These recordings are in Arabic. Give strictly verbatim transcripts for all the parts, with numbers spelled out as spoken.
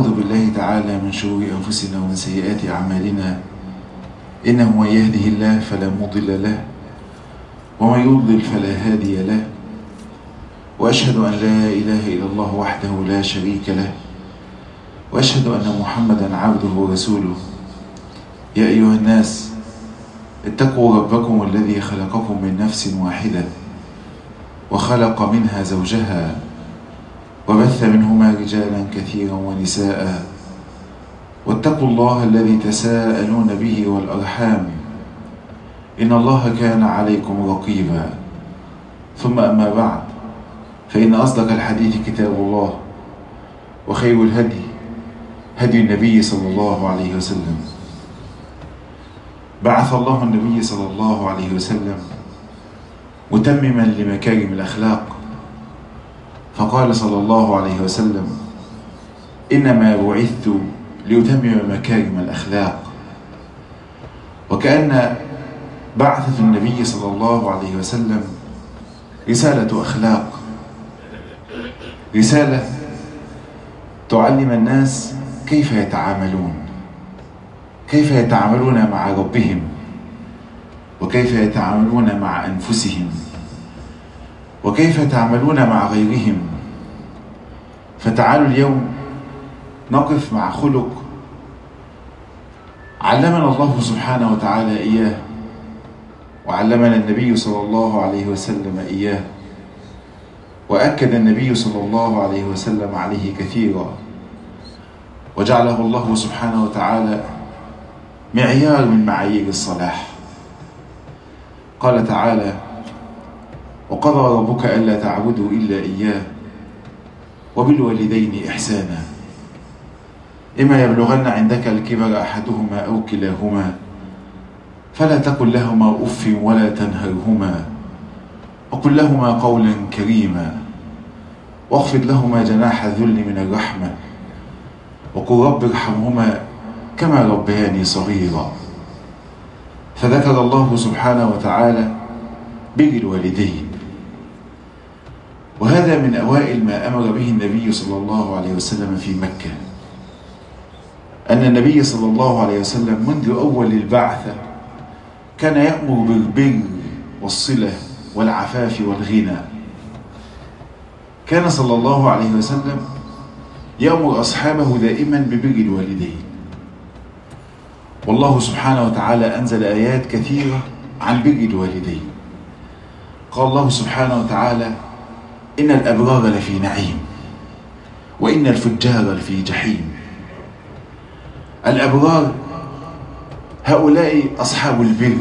ونعوذ بالله تعالى من شرور أنفسنا ومن سيئات أعمالنا، إنه من يهده الله فلا مضل له ومن يضلل فلا هادي له، وأشهد أن لا إله إلا الله وحده لا شريك له، وأشهد أن محمدا عبده ورسوله. يا أيها الناس اتقوا ربكم الذي خلقكم من نفس واحدة وخلق منها زوجها وبث منهما رجالا كثيرا ونساء، واتقوا الله الذي تساءلون به والأرحام، إن الله كان عليكم رقيبا. ثم أما بعد، فإن أصدق الحديث كتاب الله، وخير الهدي هدي النبي صلى الله عليه وسلم. بعث الله النبي صلى الله عليه وسلم متمما لمكارم الأخلاق، فقال صلى الله عليه وسلم: إنما بعثت لأتمم مكارم الأخلاق. وكأن بعثة النبي صلى الله عليه وسلم رسالة أخلاق، رسالة تعلم الناس كيف يتعاملون، كيف يتعاملون مع ربهم، وكيف يتعاملون مع أنفسهم، وكيف يتعاملون مع غيرهم. فتعالوا اليوم نقف مع خلق علمنا الله سبحانه وتعالى إياه، وعلمنا النبي صلى الله عليه وسلم إياه، وأكد النبي صلى الله عليه وسلم عليه كثيرا، وجعله الله سبحانه وتعالى معيار من معايير الصلاح. قال تعالى: وقضى ربك ألا تعبدوا إلا إياه وبالوالدين إحسانا، إما يبلغن عندك الكبر أحدهما أو كلاهما فلا تقل لهما أف ولا تنهرهما، وقل لهما قولا كريما، واخفض لهما جناح الذل من الرحمة، وقل رب ارحمهما كما ربياني صغيرا. فذكر الله سبحانه وتعالى بر الوالدين، وهذا من أوائل ما أمر به النبي صلى الله عليه وسلم في مكة. أن النبي صلى الله عليه وسلم منذ أول البعثة كان يأمر بالبر والصلة والعفاف والغنى. كان صلى الله عليه وسلم يأمر أصحابه دائما ببر الوالدين، والله سبحانه وتعالى أنزل آيات كثيرة عن بر الوالدين. قال الله سبحانه وتعالى: إن الأبرار لفي نعيم وإن الفجار لفي جحيم. الأبرار هؤلاء أصحاب البر،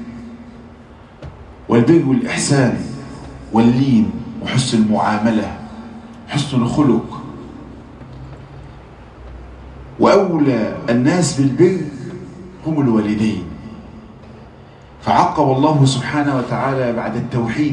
والبر والإحسان واللين وحسن المعاملة، حسن الخلق. وأولى الناس بالبر هم الوالدين. فعقب الله سبحانه وتعالى بعد التوحيد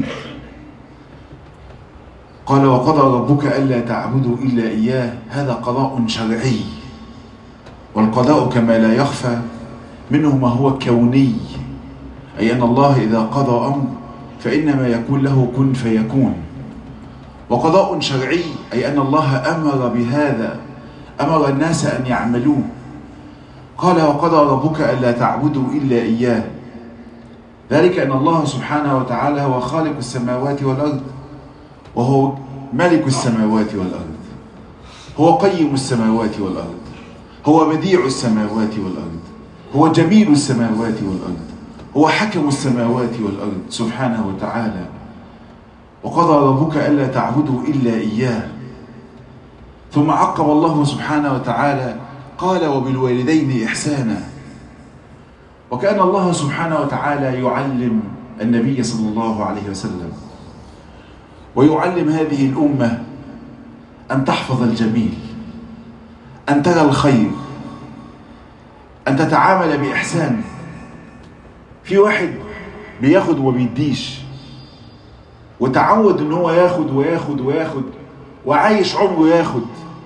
قال: وقضى ربك ألا تعبدوا إلا إياه. هذا قضاء شرعي، والقضاء كما لا يخفى منه ما هو كوني، أي أن الله إذا قضى أمر فإنما يكون له كن فيكون. وقضاء شرعي أي أن الله أمر بهذا، أمر الناس أن يعملوه. قال: وقضى ربك ألا تعبدوا إلا إياه. ذلك أن الله سبحانه وتعالى هو خالق السماوات والأرض، وهو ملك السماوات والأرض، هو قيم السماوات والأرض، هو بديع السماوات والأرض، هو جميل السماوات والأرض، هو حكم السماوات والأرض سبحانه وتعالى. وقضى ربك ألا تعبدوا إلا إياه. ثم عقب الله سبحانه وتعالى قال: وبالوالدين إحسانا. وكأن الله سبحانه وتعالى يعلم النبي صلى الله عليه وسلم ويعلم هذه الأمة أن تحفظ الجميل، أن ترى الخير، أن تتعامل بإحسان. في واحد بياخد وبيديش، وتعود ان هو ياخد وياخد وياخد وعايش عمره ياخد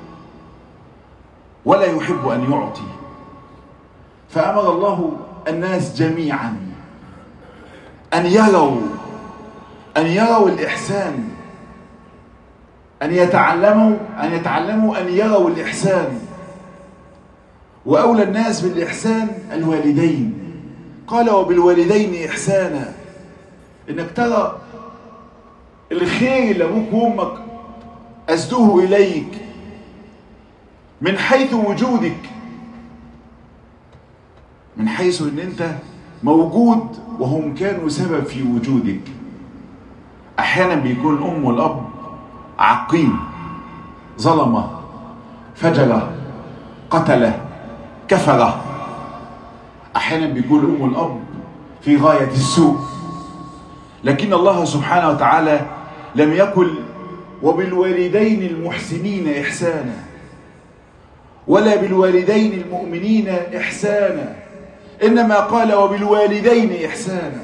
ولا يحب أن يعطي. فأمر الله الناس جميعا أن يروا أن يروا الإحسان، أن يتعلموا أن يتعلموا أن يروا الإحسان وأولى الناس بالإحسان الوالدين. قال وبالوالدين إحسانا، إنك ترى الخير اللي أبوك وأمك أسدوه إليك من حيث وجودك، من حيث إن أنت موجود وهم كانوا سبب في وجودك. أحيانا بيكون الأم والأب عقيم، ظلمة، فجرة، قتلة، كفرة. أحيانا بيكون الأم والأب في غاية السوء، لكن الله سبحانه وتعالى لم يقل وبالوالدين المحسنين إحسانا، ولا بالوالدين المؤمنين إحسانا، إنما قال وبالوالدين إحسانا.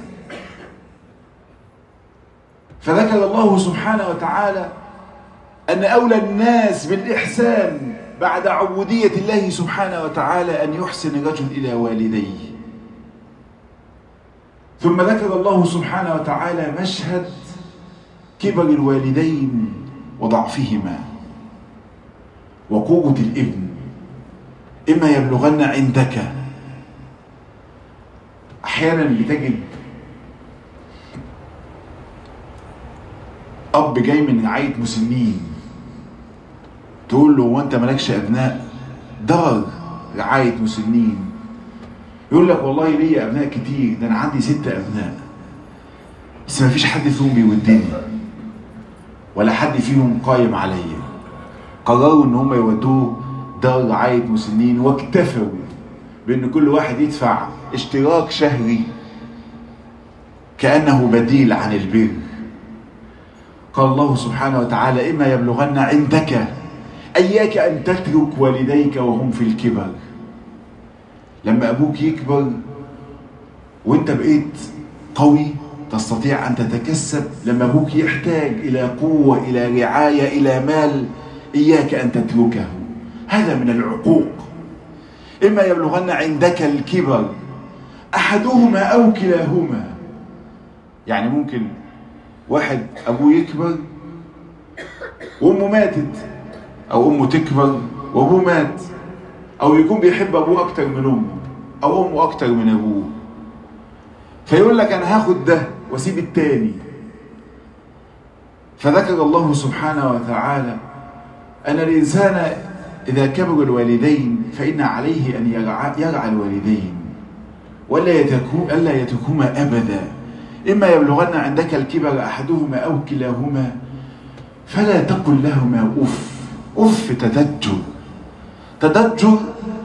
فذكر الله سبحانه وتعالى أن أولى الناس بالإحسان بعد عبودية الله سبحانه وتعالى أن يحسن الرجل إلى والديه. ثم ذكر الله سبحانه وتعالى مشهد كبر الوالدين وضعفهما وقوة الابن. إما يبلغن عندك، أحيانا بتجد أب جاي من رعاية مسنين، تقول له وانت مالكش أبناء؟ دار رعاية مسنين. يقول لك والله لي أبناء كتير، ده أنا عندي ست أبناء بس ما فيش حد فيهم بيودني ولا حد فيهم قايم عليا. قرروا ان هم يودوه دار رعاية مسنين، واكتفوا بان كل واحد يدفع اشتراك شهري كأنه بديل عن البر. قال الله سبحانه وتعالى إما يبلغن عندك، أياك أن تترك والديك وهم في الكبر. لما أبوك يكبر وانت بقيت قوي تستطيع أن تتكسب، لما أبوك يحتاج إلى قوة، إلى رعاية، إلى مال، إياك أن تتركه. هذا من العقوق. إما يبلغن عندك الكبر أحدهما أو كلاهما. يعني ممكن واحد أبوه يكبر وأمه ماتت، أو أمه تكبر وأبوه مات، أو يكون بيحب أبوه أكتر من أمه، أو أمه أكتر من أبوه، فيقول لك أنا هاخد ده واسيب التاني. فذكر الله سبحانه وتعالى أن الإنسان إذا كبر الوالدين فإن عليه أن يرعى, يرعى الوالدين ولا يتركو ألا يتركهما أبدا. إما يبلغن عندك الكبر أحدهما أو كلاهما فلا تقل لهما أف. أف تدجر، تدجر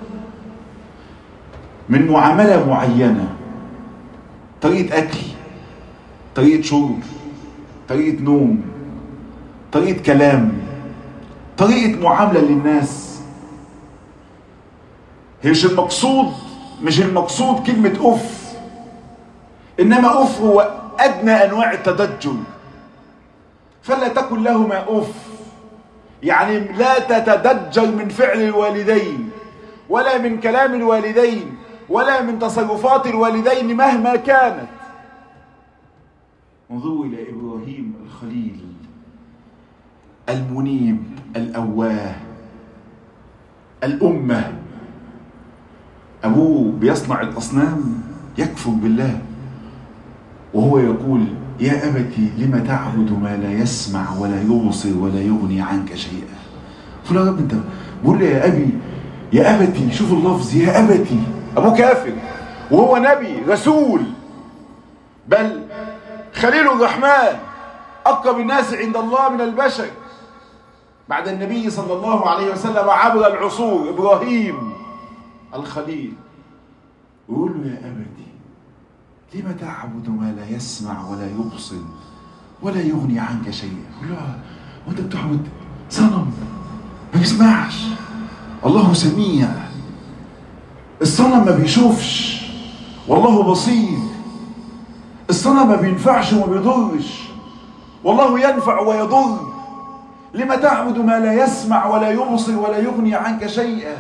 من معاملة معينة، طريقة أكل، طريقة شرب، طريقة نوم، طريقة كلام، طريقة معاملة للناس. هي مش المقصود مش المقصود كلمة أف، إنما أف هو أدنى أنواع التدجر. فلا تكن لهما أف، يعني لا تتدجر من فعل الوالدين ولا من كلام الوالدين ولا من تصرفات الوالدين مهما كانت. انظروا إلى إبراهيم الخليل المنيب الأواه الأمة. أبوه بيصنع الأصنام يكفر بالله وهو يقول يا أبتي لم تعبد ما لا يسمع ولا يبصر ولا يغني عنك شيئا. فقال يا رب انت بقول له يا أبي يا أبتي، شوف اللفظ يا أبتي. أبوه كافر وهو نبي رسول، بل خليل الرحمن أقرب الناس عند الله من البشر بعد النبي صلى الله عليه وسلم عبر العصور. إبراهيم الخليل ويقول له يا أبتي لما تعبد ما لا يسمع ولا يبصر ولا يغني عنك شيئا. يقول له وانت بتعبد صنم ما بيسمعش، الله سميع. الصنم ما بيشوفش والله بصير. الصنم ما بينفعش وما بيضرش والله ينفع ويضر. لما تعبد ما لا يسمع ولا يبصر ولا يغني عنك شيئا.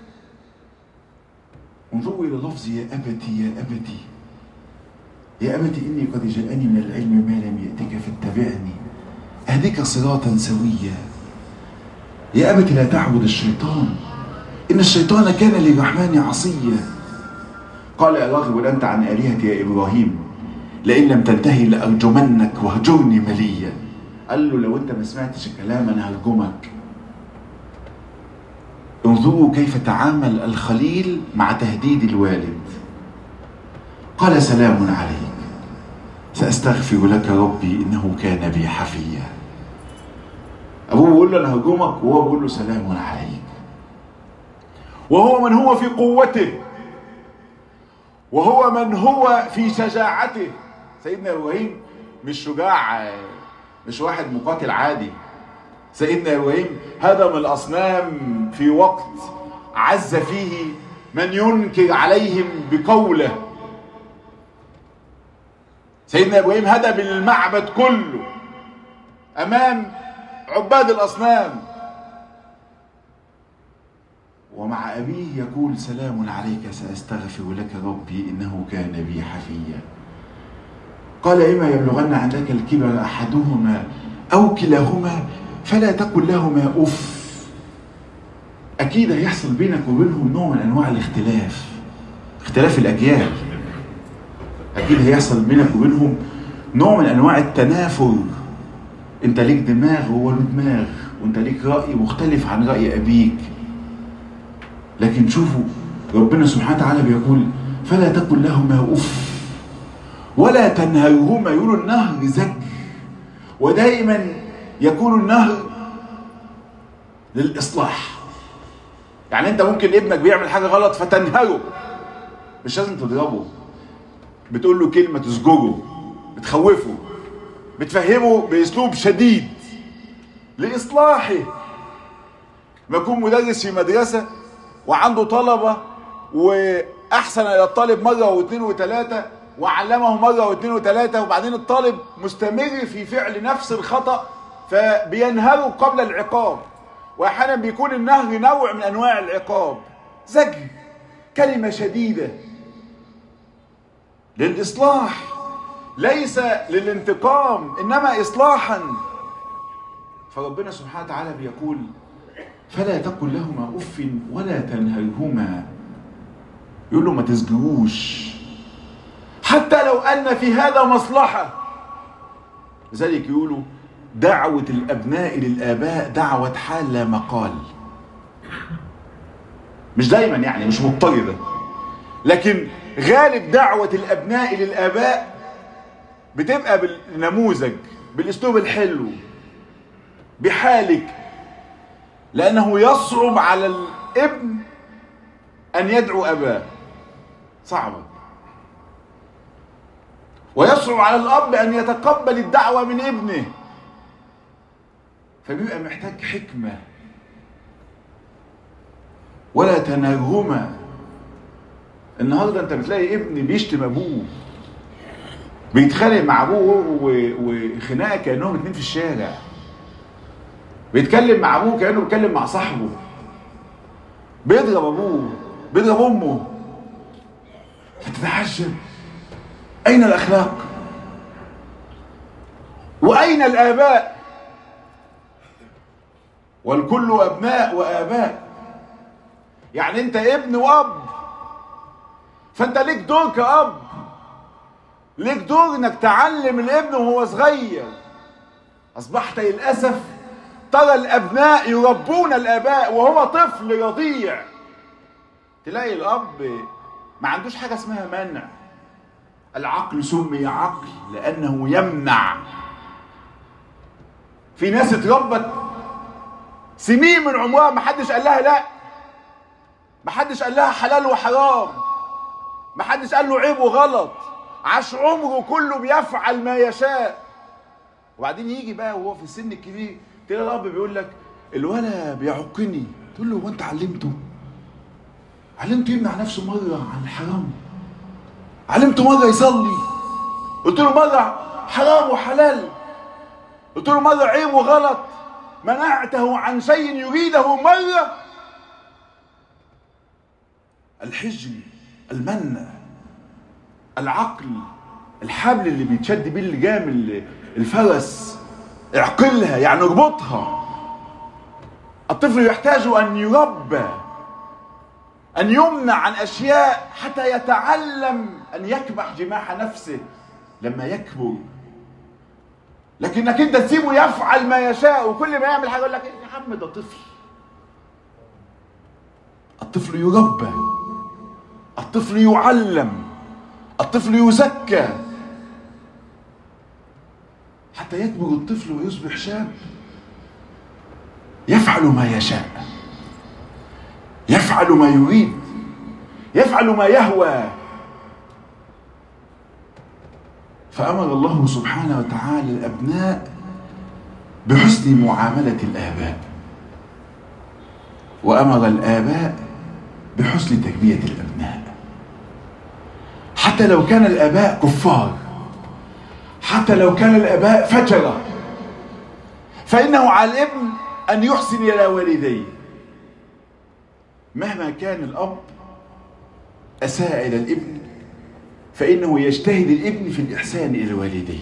انظروا إلى لفظ يا أبتي يا أبتي يا أبتي إني قد جاءني من العلم ما لم يأتك فاتبعني أهدك صراطا سويا. يا أبتي لا تعبد الشيطان إن الشيطان كان للرحمن عصيا. قال أراغب أنت عن آلهتي يا إبراهيم لئن لم تنتهي لأرجمنك واهجرني مليا. قال له لو أنت ما سمعتش الكلام أنا هرجمك. انظروا كيف تعامل الخليل مع تهديد الوالد. قال سلام عليك سأستغفر لك ربي إنه كان بي حفيا. أبوه بيقول له أنا هرجمك وهو بيقول له سلام عليك. وهو من هو في قوته، وهو من هو في شجاعته. سيدنا إبراهيم مش شجاع، مش واحد مقاتل عادي. سيدنا إبراهيم هدم الأصنام في وقت عز فيه من ينكر عليهم بقوله. سيدنا إبراهيم هدم المعبد كله أمام عباد الأصنام، ومع أبيه يقول سلام عليك سأستغفر لك ربي إنه كان بي حفيا. قال إما يبلغن عندك الكبر أحدهما أو كلاهما فلا تقل لهما أف. أكيد هيحصل بينك وبينهم نوع من أنواع الاختلاف، اختلاف الأجيال. أكيد هيحصل بينك وبينهم نوع من أنواع التنافر. أنت ليك دماغ وهو له دماغ، وأنت ليك رأي مختلف عن رأي أبيك. لكن شوفوا ربنا سبحانه وتعالى بيقول فلا تقل لهما أف ولا تنهرهما. يقولوا النهر زج، ودائما يكون النهر للإصلاح. يعني أنت ممكن ابنك بيعمل حاجة غلط فتنهره، مش لازم تضربه، بتقول له كلمة تزجره، بتخوفه، بتفهمه بأسلوب شديد لإصلاحه. ما يكون مدرس في مدرسة وعنده طلبة وأحسن إلى الطالب مرة واثنين وثلاثة وعلمه مرة واثنين وثلاثة، وبعدين الطالب مستمر في فعل نفس الخطأ فبينهره قبل العقاب. وأحيانا بيكون النهر نوع من أنواع العقاب، زجر، كلمة شديدة للإصلاح، ليس للانتقام إنما إصلاحا. فربنا سبحانه وتعالى بيقول فلا تقل لهما أف ولا تنهرهما. يقول له ما تزجروش حتى لو أن في هذا مصلحة. لذلك يقولوا دعوة الأبناء للآباء دعوة حال لا مقال. مش دايما يعني، مش مضطردة، لكن غالب دعوة الأبناء للآباء بتبقى بالنموذج، بالأسلوب الحلو، بحالك. لأنه يصعب على الابن أن يدعو أباه، صعبة. ويصعب على الأب أن يتقبل الدعوة من ابنه، فبيبقى محتاج حكمة. ولا تنهرهما. النهارده انت بتلاقي ابن بيشتم ابوه، بيتخانق مع ابوه وخناقه كانهم اتنين في الشارع، بيتكلم مع ابوه كانه بيتكلم مع صاحبه، بيضرب ابوه، بيضرب امه. فتتعجب اين الاخلاق؟ واين الاباء؟ والكل ابناء واباء. يعني انت ابن واب، فانت ليك دور كأب، ليك دور انك تعلم الابن وهو صغير. اصبحت للأسف ترى الابناء يربون الاباء وهو طفل رضيع. تلاقي الاب ما عندوش حاجة اسمها منع. العقل سمي عقل لانه يمنع. في ناس اتربت سنين من عمرها ما حدش قال لها لا، ما حدش قال لها حلال وحرام، ما حدش قال له عيب وغلط، عاش عمره كله بيفعل ما يشاء. وبعدين يجي بقى وهو في السن الكبير تلاقي الاب بيقول لك الولد بيعقني، تقول له هو انت علمته؟ علمته يمنع نفسه مره عن الحرام، علمته مره يصلي، قلت له مره حرام وحلال، قلت له مره عيب وغلط، منعته عن شيء يريده مره. الحجر، المنع، العقل، الحبل اللي بيتشد بيه اللجام الفرس، اعقلها يعني اربطها. الطفل يحتاج ان يربى أن يمنع عن أشياء حتى يتعلم أن يكبح جماح نفسه لما يكبر. لكنك أنت تسيبه يفعل ما يشاء، وكل ما يعمل حاجة يقول لك يا عم ده طفل. الطفل يربى، الطفل يعلم، الطفل يزكى حتى يكبر الطفل ويصبح شاب يفعل ما يشاء، يفعل ما يريد، يفعل ما يهوى. فأمر الله سبحانه وتعالى الأبناء بحسن معاملة الآباء، وأمر الآباء بحسن تربية الأبناء، حتى لو كان الآباء كفار، حتى لو كان الآباء فجرة، فإنه على الابن أن يحسن إلى والديه. مهما كان الأب أساء إلى الابن فإنه يجتهد الابن في الإحسان إلى والديه.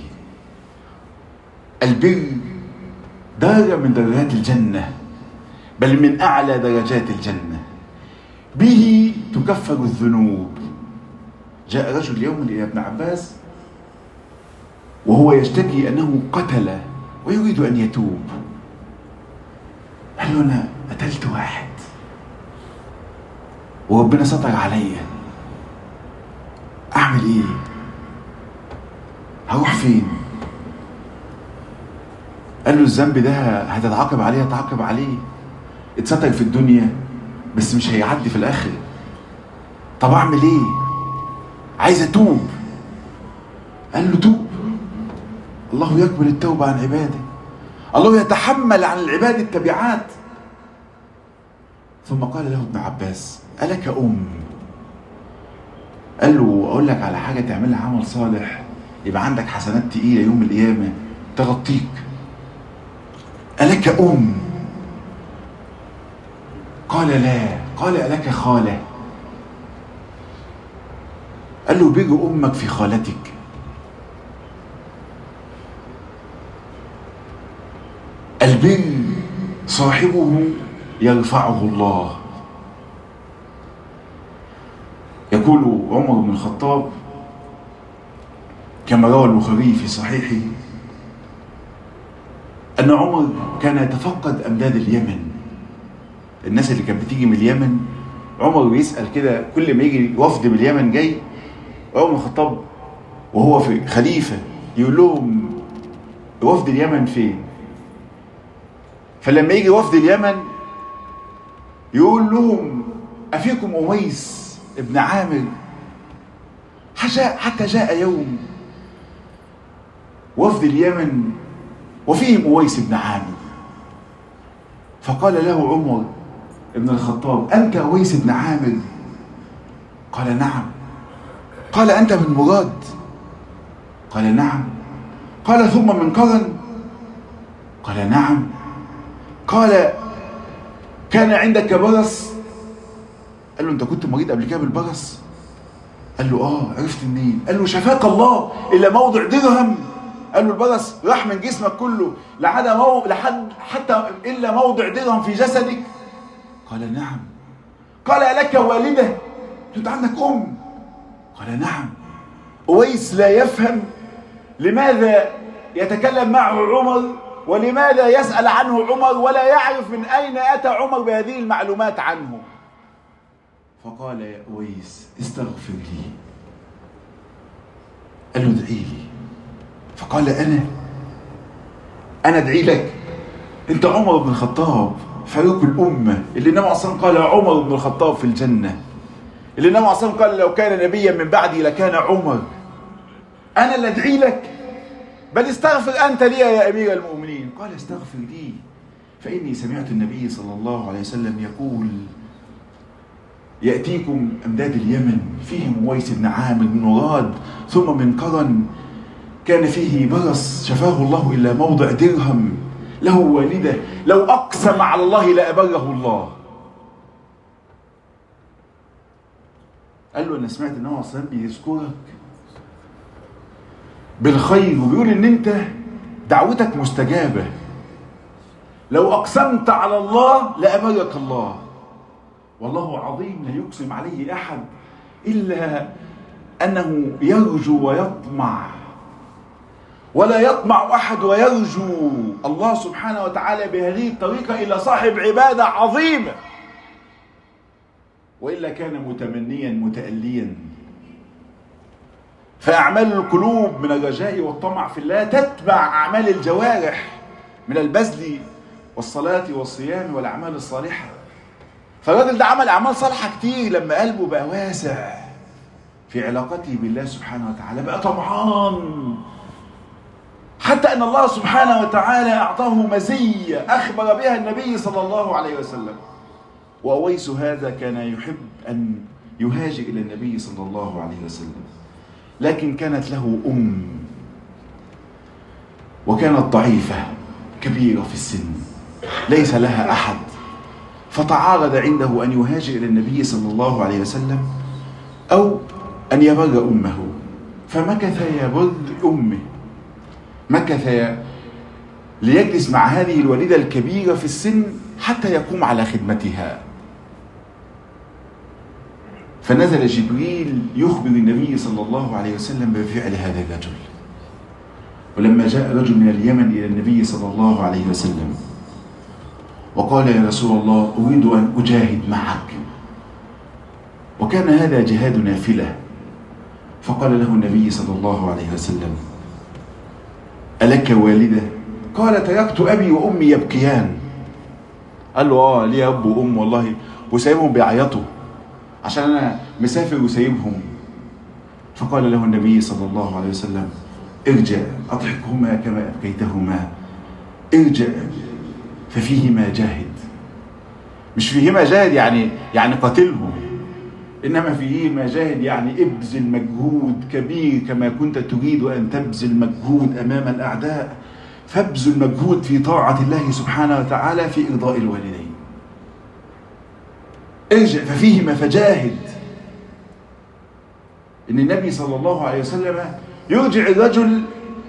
البر درجة من درجات الجنة، بل من أعلى درجات الجنة، به تكفر الذنوب. جاء رجل يوم إلى ابن عباس وهو يشتكي أنه قتل ويريد أن يتوب. قال له أنا قتلت واحد وربنا ستر عليا، أعمل إيه؟ هروح فين؟ قال له الذنب ده هتتعاقب عليه، هتتعاقب عليه، اتستر في الدنيا بس مش هيعدي في الآخر. طب أعمل إيه؟ عايز أتوب. قال له توب، الله يقبل التوبة عن عباده، الله يتحمل عن العباد التبعات. ثم قال له ابن عباس ألك أم؟ قال له أقول لك على حاجة تعملها عمل صالح يبقى عندك حسنات تقيلة يوم القيامة تغطيك. ألك أم؟ قال لا. قال ألك خالة؟ قال له بيجي أمك في خالتك. البر صاحبه يرفعه الله. يقول عمر بن الخطاب كما روى البخاري في صحيحه أن عمر كان يتفقد أمداد اليمن، الناس اللي كانت بتيجي من اليمن. عمر بيسأل كده كل ما يجي وفد من اليمن جاي، عمر بن الخطاب وهو في خليفة يقول لهم وفد اليمن فين؟ فلما يجي وفد اليمن يقول لهم أفيكم أويس ابن عامر؟ حتى جاء يوم وفد اليمن وفيهم أويس ابن عامر، فقال له عمر ابن الخطاب أنت أويس ابن عامر؟ قال نعم. قال أنت من مراد؟ قال نعم. قال ثم من قرن؟ قال نعم. قال كان عندك برص؟ قال له انت كنت مريض قبل كده بالبرص؟ قال له اه. عرفت منين؟ قال له شفاك الله الا موضع درهم. قال له البرص راح من جسمك كله لحد مو... لحد حتى الا موضع درهم في جسدك؟ قال نعم. قال ألك والده؟ انت عندك ام؟ قال نعم. أويس لا يفهم لماذا يتكلم معه عمر ولماذا يسأل عنه عمر ولا يعرف من أين أتى عمر بهذه المعلومات عنه. فقال يا أويس استغفر لي. قال له ادعي لي. فقال أنا أنا ادعي لك؟ أنت عمر بن الخطاب فاروق الأمة اللي النبي أصلا قال عمر بن الخطاب في الجنة، اللي النبي أصلا قال لو كان نبيا من بعدي لكان عمر. أنا اللي ادعي لك؟ بل استغفر أنت لي يا أمير المؤمنين. قال استغفر لي فإني سمعت النبي صلى الله عليه وسلم يقول يأتيكم أمداد اليمن فيهم أويس بن عامر بن مراد ثم من قرن كان فيه برص شفاه الله إلا موضع درهم، له والدة لو أقسم على الله لأبره الله. قال له أنا سمعت أنه صلى الله عليه وسلم بيذكرك بالخير وبيقول ان انت دعوتك مستجابة، لو اقسمت على الله لأبرك الله. والله عظيم لا يقسم عليه أحد إلا أنه يرجو ويطمع، ولا يطمع أحد ويرجو الله سبحانه وتعالى بهذه الطريقة إلا صاحب عبادة عظيمة، وإلا كان متمنيا متأليا. فأعمال القلوب من الرجاء والطمع في الله تتبع أعمال الجوارح من البذل والصلاة والصيام والأعمال الصالحة. فالراجل ده عمل أعمال صالحة كتير لما قلبه بقى واسع في علاقته بالله سبحانه وتعالى، بقى طمعان، حتى أن الله سبحانه وتعالى أعطاه مزية أخبر بها النبي صلى الله عليه وسلم. وأويس هذا كان يحب أن يهاجر إلى النبي صلى الله عليه وسلم، لكن كانت له أم وكانت ضعيفة كبيرة في السن ليس لها أحد، فتعارض عنده أن يهاجر إلى النبي صلى الله عليه وسلم أو أن يبر أمه، فمكث يبر أمه، مكث ليجلس مع هذه الوالدة الكبيرة في السن حتى يقوم على خدمتها. فنزل جبريل يخبر النبي صلى الله عليه وسلم بفعل هذا الرجل. ولما جاء رجل من اليمن إلى النبي صلى الله عليه وسلم وقال يا رسول الله أريد أن أجاهد معك، وكان هذا جهاد نافلة، فقال له النبي صلى الله عليه وسلم ألك والدة؟ قال تركت أبي وأمي يبكيان. قال له آه لي أب وأم والله، وسايبهم بيعيطوا عشان أنا مسافر وسايبهم. فقال له النبي صلى الله عليه وسلم ارجع أضحكهما كما أبكيتهما، ارجع ففيهما جاهد. مش فيهما جاهد يعني يعني قاتلهم، إنما فيهما جاهد يعني ابذل مجهود كبير كما كنت تريد أن تبذل مجهود أمام الأعداء، فابذل مجهود في طاعة الله سبحانه وتعالى في إرضاء الوالدين. ارجع ففيهما فجاهد. إن النبي صلى الله عليه وسلم يرجع الرجل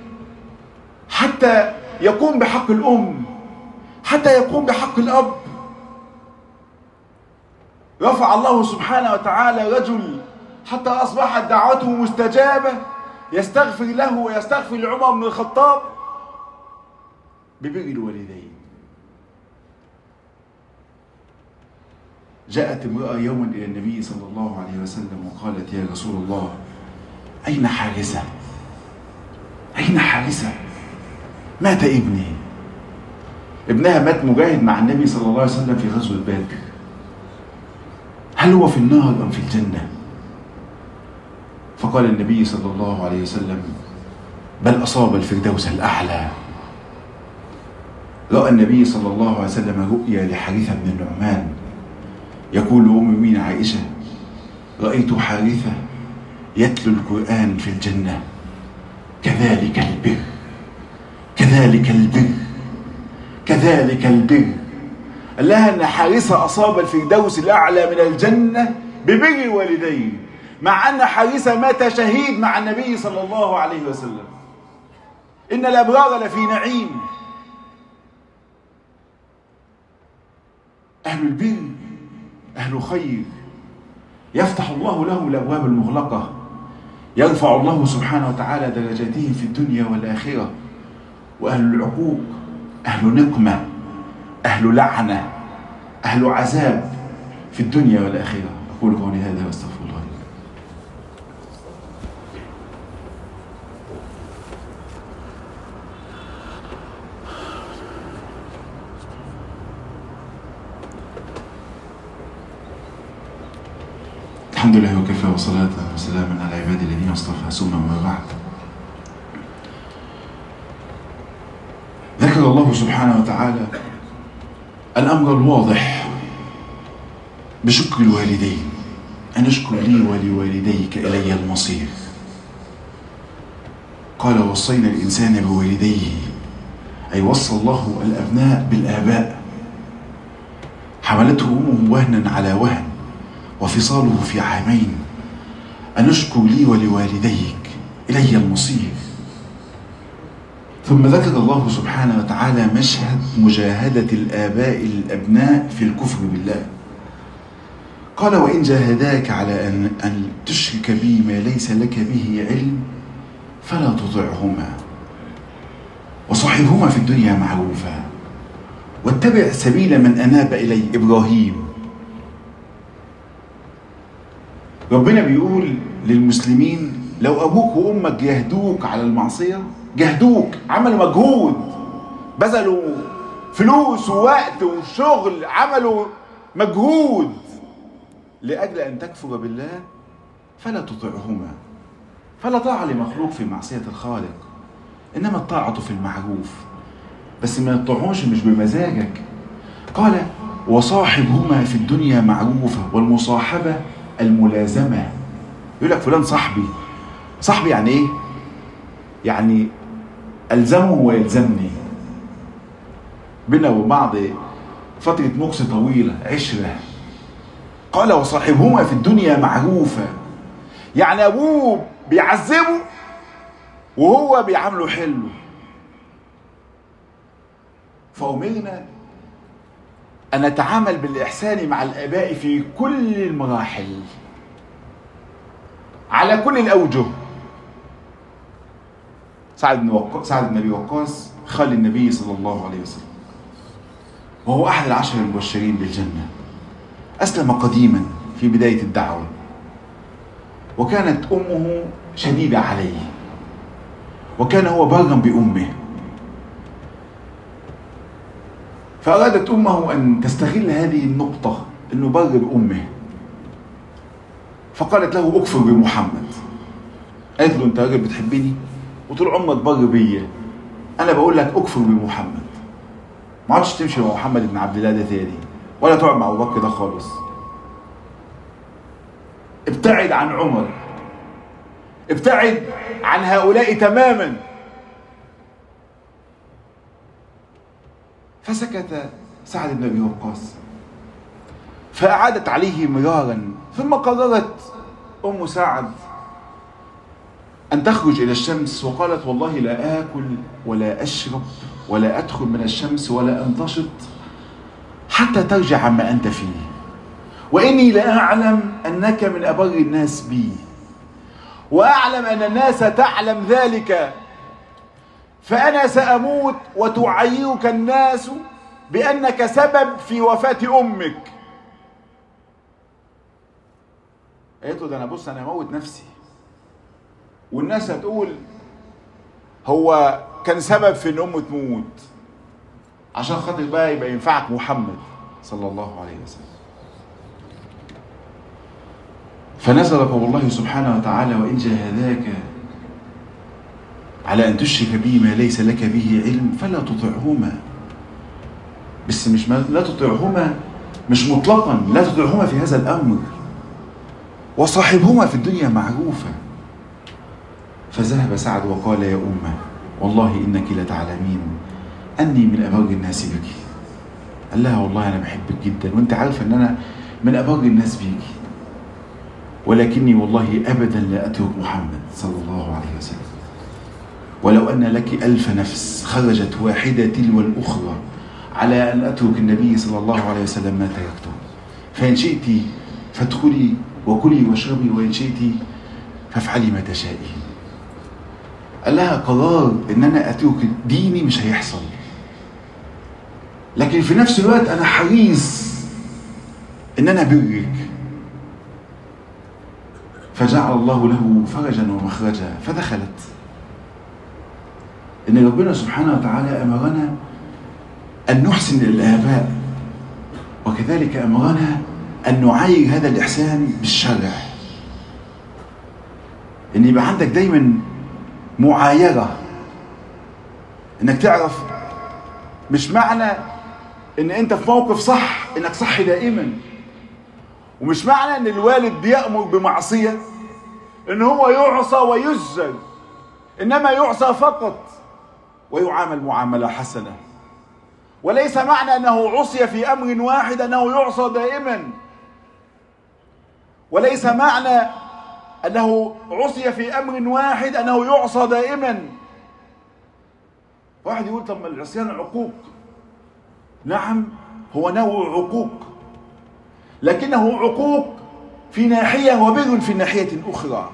حتى يقوم بحق الأم، حتى يقوم بحق الأب. رفع الله سبحانه وتعالى رجل حتى أصبحت دعوته مستجابة، يستغفر له ويستغفر لعمر بن الخطاب ببر الوالدين. جاءت امرأة يوما إلى النبي صلى الله عليه وسلم وقالت يا رسول الله أين حارثة؟ أين حارثة؟ مات ابني. ابنها مات مجاهد مع النبي صلى الله عليه وسلم في غزوة بدر، هل هو في النار أم في الجنة؟ فقال النبي صلى الله عليه وسلم بل أصاب الفردوس الأعلى. رأى النبي صلى الله عليه وسلم رؤيا لحارثة بن النعمان يقول أم المؤمنين عائشة رأيت حارثة يتلو القرآن في الجنة، كذلك البر كذلك البر كذلك البر. قال لها أن حارثة أصاب الفردوس الأعلى من الجنة ببر الوالدين، مع أن حارثة مات شهيد مع النبي صلى الله عليه وسلم. إن الأبرار لفي نعيم. أهل البر أهل خير يفتح الله لهم الأبواب المغلقة، يرفع الله سبحانه وتعالى درجاتهم في الدنيا والآخرة. وأهل العقوق أهل نقمة، أهل لعنة، أهل عذاب في الدنيا والآخرة. أقول قولي هذا واستغفر الله. الحمد لله وكفى وصلاة وسلاما على عباد الذين اصطفى، ثم ما بعد. ذكر الله سبحانه وتعالى الأمر الواضح بشكر الوالدين، أن اشكر لي ولوالديك إلي المصير. قال وصينا الإنسان بوالديه، أي وصى الله الأبناء بالآباء. حملته أمه وهنا على وهن وفصاله في عامين، أن اشكر لي ولوالديك إلي المصير. ثم ذكر الله سبحانه وتعالى مشهد مجاهدة الآباء للأبناء في الكفر بالله. قال وإن جاهداك على أن, أن تشرك بي ما ليس لك به علم فلا تطعهما وصاحبهما في الدنيا معروفا واتبع سبيل من أناب إلي. إبراهيم. ربنا بيقول للمسلمين لو أبوك وأمك جاهدوك على المعصية، جاهدوك، عملوا مجهود، بذلوا فلوس ووقت وشغل، عملوا مجهود لأجل أن تكفر بالله، فلا تطعهما. فلا طاعة لمخلوق في معصية الخالق، إنما الطاعة في المعروف، بس ما تطيعهمش مش بمزاجك. قال وصاحبهما في الدنيا معروفة. والمصاحبة الملازمة. يقول لك فلان صاحبي. صاحبي يعني ايه؟ يعني ألزمه ويلزمني، بينا وبعض فترة مكس طويلة، عشرة. قال وصاحبهما في الدنيا معروفة، يعني أبوه بيعذبه وهو بيعامله حلو. فأمرنا أن نتعامل بالإحسان مع الآباء في كل المراحل على كل الأوجه. سعد بن وقاص سعد بن أبي وقاص خال النبي صلى الله عليه وسلم، وهو أحد العشر المبشرين بالجنة. أسلم قديما في بداية الدعوة، وكانت أمه شديدة عليه، وكان هو برا بأمه. فأرادت أمه أن تستغل هذه النقطة، أنه بر بأمه، فقالت له أكفر بمحمد. قالت له أنت راجل بتحبني وطول عمرك بر بيا، أنا بقول لك أكفر بمحمد، ما عادش تمشي مع محمد بن عبد الله ده تاني، ولا تقعد مع أبو بكر ده خالص، ابتعد عن عمر، ابتعد عن هؤلاء تماما. فسكت سعد بن أبي وقاص، فأعادت عليه مرارا، ثم قررت أم سعد أن تخرج إلى الشمس، وقالت والله لا آكل ولا أشرب ولا أدخل من الشمس ولا أنتشط حتى ترجع عما أنت فيه، وإني لا أعلم أنك من أبر الناس بي، وأعلم أن الناس تعلم ذلك، فأنا سأموت وتعيرك الناس بأنك سبب في وفاة أمك. قالت له ده أنا بص أنا أموت نفسي، والناس هتقول هو كان سبب في أن أمه تموت، عشان خاطر بقى يبقى ينفعك محمد صلى الله عليه وسلم. فنزل قول الله سبحانه وتعالى وإن جاهداك على أن تشرك بي ما ليس لك به علم فلا تطعهما. بس مش لا تطعهما مش مطلقا، لا تطعهما في هذا الأمر، وصاحبهما في الدنيا معروفة. فذهب سعد وقال يا أمه والله إنك لتعلمين أني من أبر الناس بك. قال لها والله أنا بحبك جدا، وأنت عارفة أن أنا من أبر الناس بك، ولكني والله أبدا لا أترك محمد صلى الله عليه وسلم، ولو أن لك ألف نفس خرجت واحدة تلو الأخرى على أن أترك النبي صلى الله عليه وسلم ما تركته، فإن شئت فادخلي وكلي واشربي، وإن شئت فافعلي ما تشائين. قال لها قرار إن أنا أترك ديني مش هيحصل، لكن في نفس الوقت أنا حريص إن أنا برك. فجعل الله له فرجا ومخرجا، فدخلت. إن ربنا سبحانه وتعالى أمرنا أن نحسن الآباء، وكذلك أمرنا أن نعاير هذا الإحسان بالشرع، إن يبقى عندك دايما معايرة، إنك تعرف مش معنى إن أنت في موقف صح إنك صح دائما، ومش معنى إن الوالد بيأمر بمعصية إن هو يعصى ويزل، إنما يعصى فقط ويعامل معاملة حسنة. وليس معنى أنه عصي في أمر واحد أنه يعصى دائما، وليس معنى أنه عصي في أمر واحد أنه يعصى دائما. واحد يقول طب ما العصيان عقوق. نعم هو نوع عقوق، لكنه عقوق في ناحية وبر في ناحية أخرى.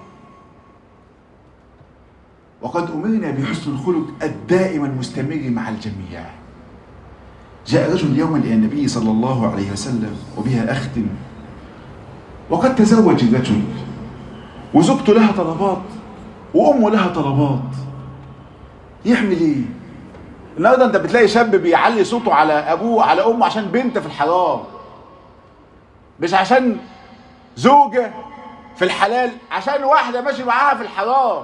وقد أمرنا بحسن الخلق الدائم المستمر مع الجميع. جاء رجل يوما إلى النبي صلى الله عليه وسلم، وبها أختم، وقد تزوج الرجل وزوجته لها طلبات وأمه لها طلبات، يعمل إيه؟ النهارده أنت بتلاقي شاب بيعلي صوته على أبوه على أمه عشان بنت في الحرام، مش عشان زوجة في الحلال، عشان واحدة ماشي معاها في الحرام.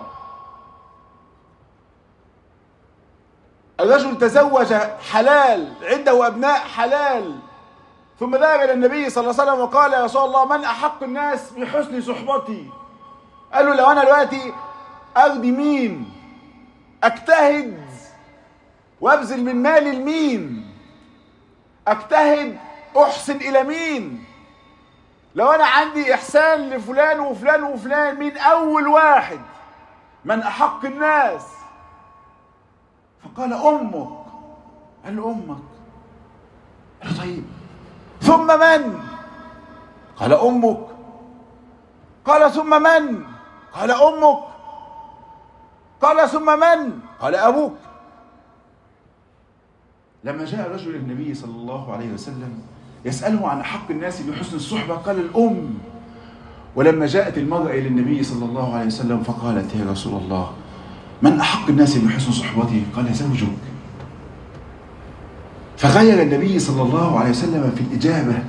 الرجل تزوج حلال، عنده أبناء حلال، ثم ذهب إلى النبي صلى الله عليه وسلم وقال: يا رسول الله، من أحق الناس بحسن صحبتي؟ قال له: لو أنا دلوقتي أرضي مين؟ أجتهد وأبذل من مالي لمين؟ أجتهد أحسن إلى مين؟ لو أنا عندي إحسان لفلان وفلان وفلان، مين أول واحد؟ من أحق الناس؟ فقال: أمك. قال له: أمك. قال له: طيب ثم من؟ قال: أمك. قال: ثم من؟ قال: أمك. قال: ثم من؟ قال: أبوك. لما جاء رجل النبي صلى الله عليه وسلم يسأله عن أحق الناس بحسن الصحبة قال: الأم. ولما جاءت المرأة إلى النبي صلى الله عليه وسلم فقالت: يا رسول الله، من أحق الناس بحسن صحبته؟ قال: زوجك. فغير النبي صلى الله عليه وسلم في الإجابة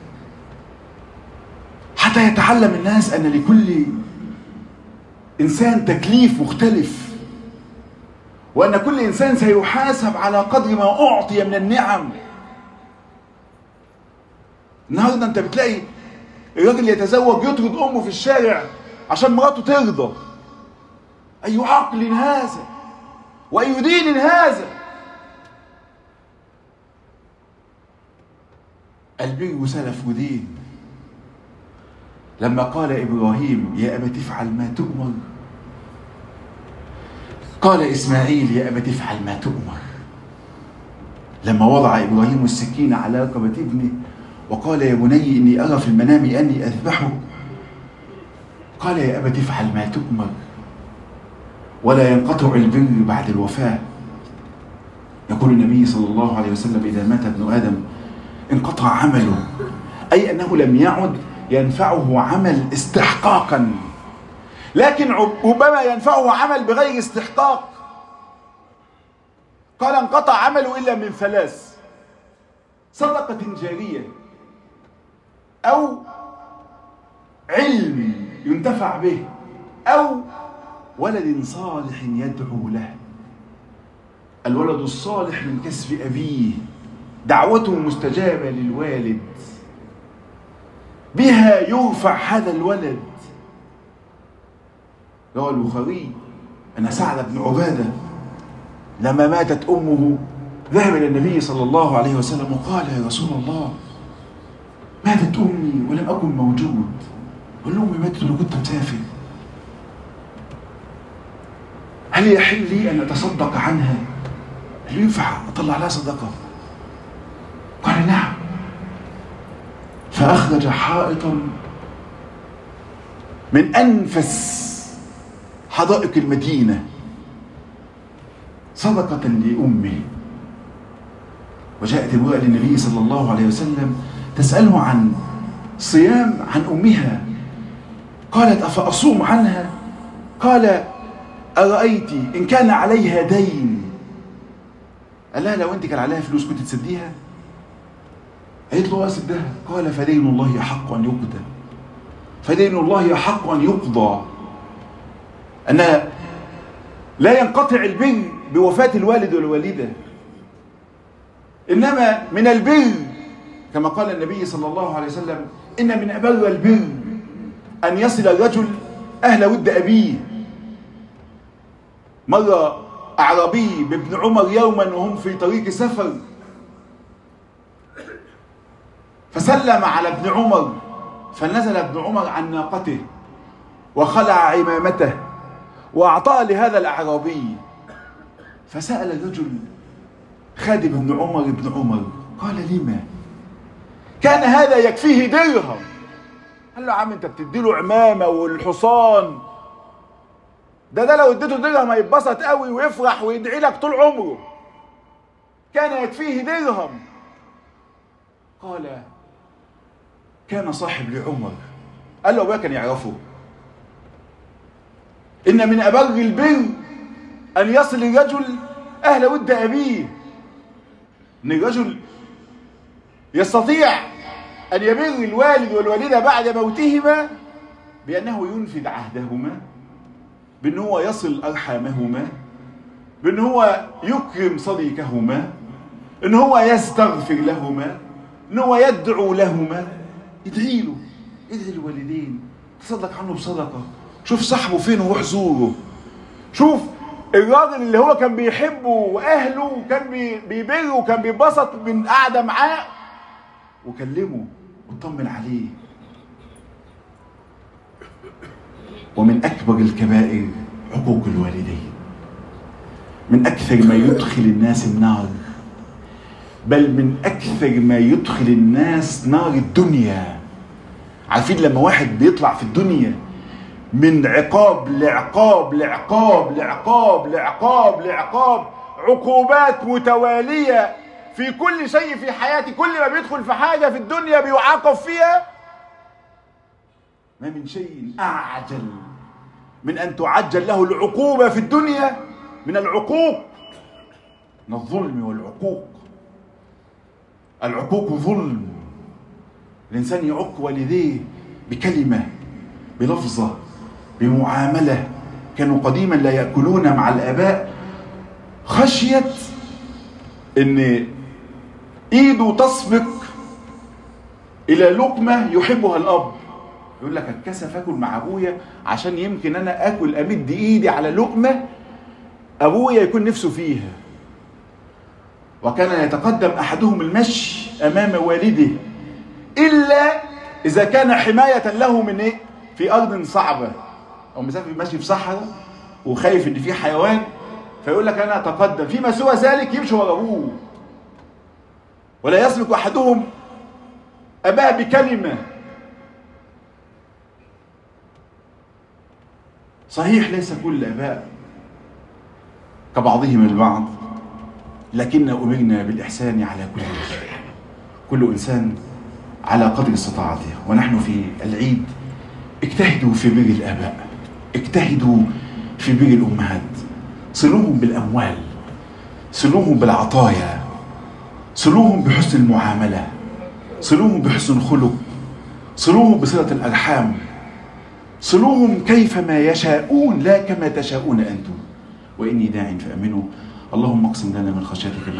حتى يتعلم الناس أن لكل إنسان تكليف مختلف، وأن كل إنسان سيحاسب على قدر ما أعطي من النعم. النهارده أنت بتلاقي الراجل يتزوج يطرد أمه في الشارع عشان مراته ترضى. أي عقل هذا؟ وأي دين هذا؟ البر سلف ودين. لما قال إبراهيم: يا أبت افعل ما تؤمر، قال إسماعيل: يا أبت افعل ما تؤمر. لما وضع إبراهيم السكين على رقبة ابنه وقال: يا بني إني أرى في المنام أني أذبحك، قال: يا أبت افعل ما تؤمر. ولا ينقطع البر بعد الوفاة. يقول النبي صلى الله عليه وسلم: إذا مات ابن آدم انقطع عمله، أي أنه لم يعد ينفعه عمل استحقاقا، لكن ربما ينفعه عمل بغير استحقاق. قال: انقطع عمله إلا من ثلاث: صدقة جارية، أو علم ينتفع به، أو ولد صالح يدعو له. الولد الصالح من كسب أبيه، دعوته مستجابة للوالد، بها يرفع هذا الولد. روى البخاري أن سعد بن عبادة لما ماتت أمه ذهب إلى النبي صلى الله عليه وسلم وقال: يا رسول الله، ماتت أمي ولم أكن موجود. قال له: أمي ماتت وأنا كنت مسافر، هل يحل لي أن أتصدق عنها؟ هل ينفع أطلع لها صدقة؟ قال: نعم. فأخرج حائطا من أنفس حدائق المدينة صدقة لأمه. وجاءت امرأة للنبي صلى الله عليه وسلم تسأله عن صيام عن أمها، قالت: أفأصوم عنها؟ قال: أرأيت إن كان عليها دين؟ قال لها: لو أنت كان عليها فلوس كنت تسديها؟ قالت له: أسدها. قال: فدين الله يحق أن يقضى، فدين الله يحق أن يقضى. أن لا ينقطع البر بوفاة الوالد والوالدة، إنما من البر كما قال النبي صلى الله عليه وسلم: إن من أبر البر أن يصل الرجل أهل ود أبيه. مر أعرابي بابن عمر يوما وهم في طريق سفر، فسلم على ابن عمر، فنزل ابن عمر عن ناقته وخلع عمامته وأعطاه لهذا الأعرابي. فسأل الرجل خادم ابن عمر ابن عمر قال: لما؟ كان هذا يكفيه درهم. قال له يا عم انت بتديله عمامة والحصان، ده ده لو اديته درهم هيتبسط قوي ويفرح ويدعي لك طول عمره، كان يكفيه درهم. قال كان صاحب لعمر، قال له ابويا كان يعرفه، ان من ابر البر ان يصل الرجل اهل ود ابيه، ان الرجل يستطيع ان يبر الوالد والوالده بعد موتهما بانه ينفذ عهدهما، بان هو يصل ارحامهما، بان هو يكرم صديقهما، ان هو يستغفر لهما، ان هو يدعو لهما، يدعي له، ادعي الوالدين، تصدق عنه بصدقه، شوف صاحبه فين وروح زوره، شوف الراجل اللي هو كان بيحبه واهله وكان بيبره وكان بيتبسط من قعده معاه، وكلمه واطمن عليه. ومن اكبر الكبائر حقوق الوالدين، من اكثر ما يدخل الناس النار، بل من اكثر ما يدخل الناس نار الدنيا. عارفين لما واحد بيطلع في الدنيا من عقاب لعقاب لعقاب لعقاب لعقاب لعقاب، عقوبات متوالية في كل شيء في حياتي، كل ما بيدخل في حاجة في الدنيا بيعاقب فيها، ما من شيء أعجل من أن تعجل له العقوبة في الدنيا من العقوق، من الظلم والعقوق. العقوق ظلم، الإنسان يعق والديه بكلمة، بلفظة، بمعاملة. كانوا قديما لا يأكلون مع الآباء خشية إن إيده تسبق إلى لقمة يحبها الأب، يقول لك اتكسف آكل مع أبويا عشان يمكن أنا آكل أمد إيدي على لقمة أبويا يكون نفسه فيها. وكان يتقدم أحدهم المشي أمام والده إلا إذا كان حماية له من إيه؟ في أرض صعبة، أو مسافر ماشي في صحراء وخايف إن في حيوان، فيقول لك أنا أتقدم، فيما سوى ذلك يمشي ورا أبوه. ولا يسبق أحدهم أباه بكلمة. صحيح ليس كل الآباء كبعضهم البعض، لكن أمرنا بالإحسان على كل وجه، كل إنسان على قدر استطاعته. ونحن في العيد اجتهدوا في بر الآباء، اجتهدوا في بر الأمهات، صلوهم بالأموال، صلوهم بالعطايا، صلوهم بحسن المعاملة، صلوهم بحسن الخلق، صلوهم بصلة الأرحام، صلوهم كيفما يشاءون لا كما تشاءون أنتم. وإني داع فأمنوا. اللهم اقسم لنا من خشيتك